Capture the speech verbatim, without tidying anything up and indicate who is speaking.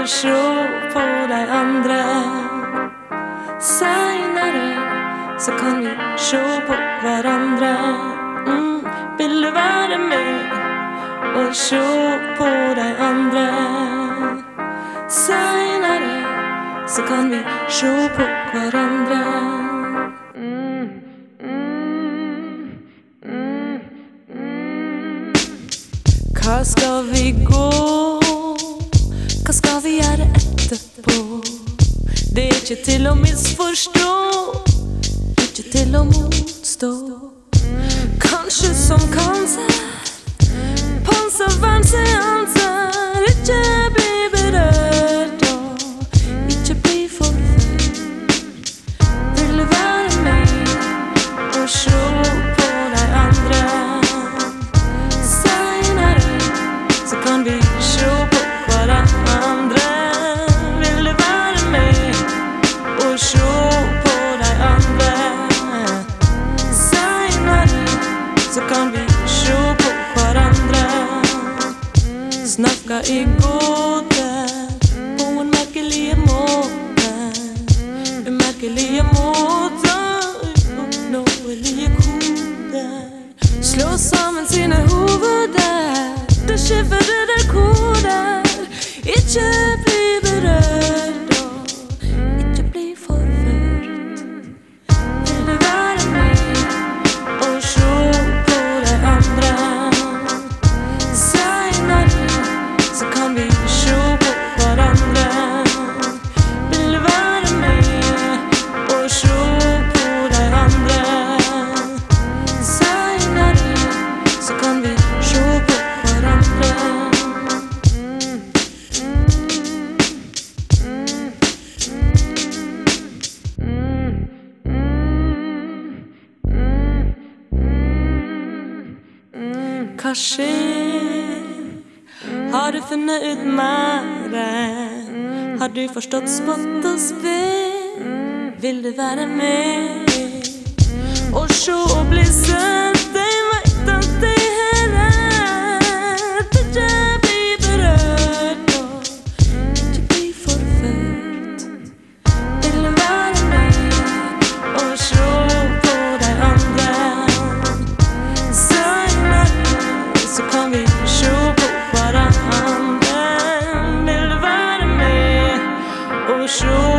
Speaker 1: se på de andre. Senere så kan vi se på hverandre. mm. Vil du være med og se på de andre? Senere så kan vi se på hverandre. mm. Mm. Mm. Mm. Hva skal vi gå? Hva skal vi gjøre etterpå? Det er ikke til å misforstå, ikke til å motstå. Kanskje som konsert, panservernseanser. Ikke bli berørt og ikke bli forført. Vil du være med og se på de andre? Senere så kan vi se på hverandre. Vil du være med og se på de andre? Senere så kan vi se på hverandre. Snakka i gåte på en merkelige måte. Umerkelige måter, uoppnåelige koder. Slå sammen sine hoder, det skiffer der koder. Ikke bli berørt og ikke bli forført. Vil du være med og se på de andre? Senere så kan vi se på hverandre. Vil du være med og se på de andre? Senere så kan vi se på hverandre. Hva skjer? Har du funnet ut mer? Har du forstått spott og spe? Vil du være med og se og bli sett? Jeg vet at det er rett. Ikke bli berørt og ikke bli forført. Vil du være med og se på de andre? Så kan vi se på hverandre. Vil du være med og se